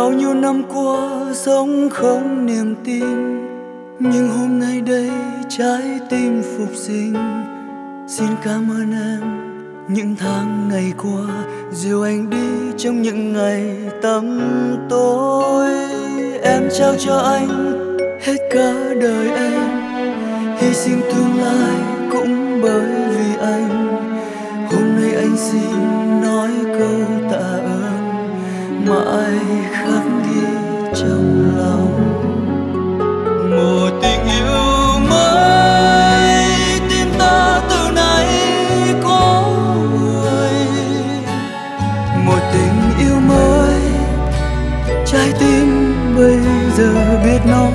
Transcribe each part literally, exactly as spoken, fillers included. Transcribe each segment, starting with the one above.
Bao nhiêu năm qua sống không niềm tin, nhưng hôm nay đây trái tim phục sinh. Xin cảm ơn em những tháng ngày qua, dìu anh đi trong những ngày tăm tối. Em trao cho anh hết cả đời em, hy sinh tương lai cũng bởi vì anh. Hôm nay anh xin nói câu tạ ơn mãi khắc ghi trong lòng. Một tình yêu mới tim ta từ nay có người, một tình yêu mới trái tim bây giờ biết nói.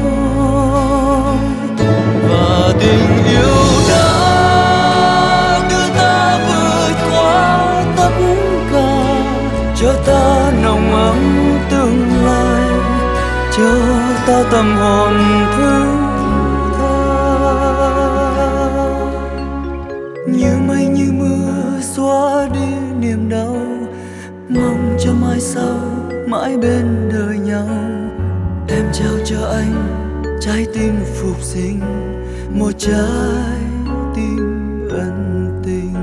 Và tình yêu đã đưa ta vượt qua tất cả, cho ta nồng ấm tương lai, cho ta tâm hồn thứ tha. Như mây như mưa xóa đi niềm đau, mong cho mai sau mãi bên đời nhau. Em trao cho anh trái tim phục sinh, một trái tim ân tình.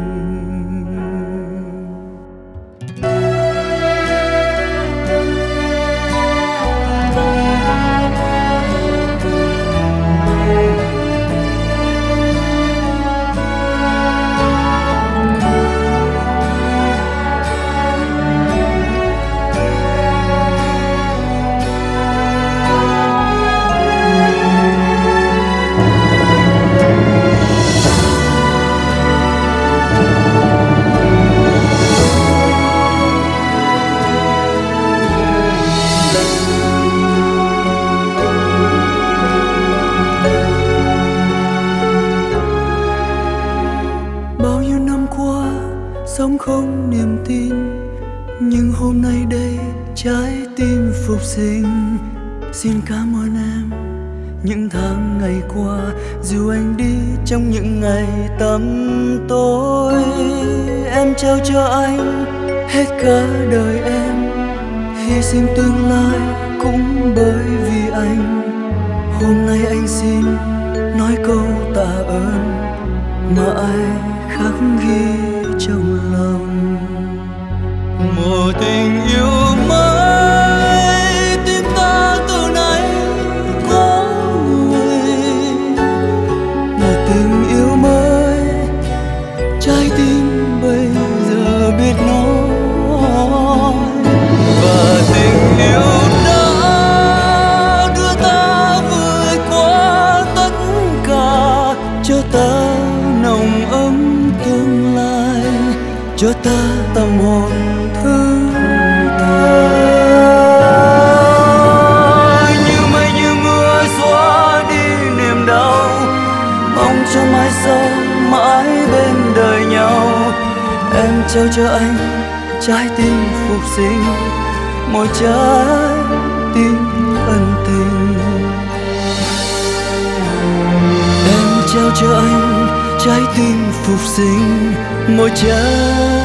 Sống không niềm tin, nhưng hôm nay đây trái tim phục sinh. Xin cảm ơn em những tháng ngày qua, dìu anh đi trong những ngày tăm tối. Em trao cho anh hết cả đời em, hy sinh tương lai cũng bởi vì anh. Hôm nay anh xin nói câu tạ ơn mãi khắc ghi trong lòng. Một tình yêu mới tim ta từ nay có người, một tình yêu mới trái tim bây giờ biết nói. Và tình yêu đã đưa ta vượt qua tất cả, cho ta nồng ấm tương lai, cho ta tâm hồn thứ tha. Như mây như mưa xóa đi niềm đau, mong cho mai sau mãi bên đời nhau. Em trao cho anh trái tim phục sinh, một trái tim ân tình. Em trao cho anh trái tim phục sinh, một trái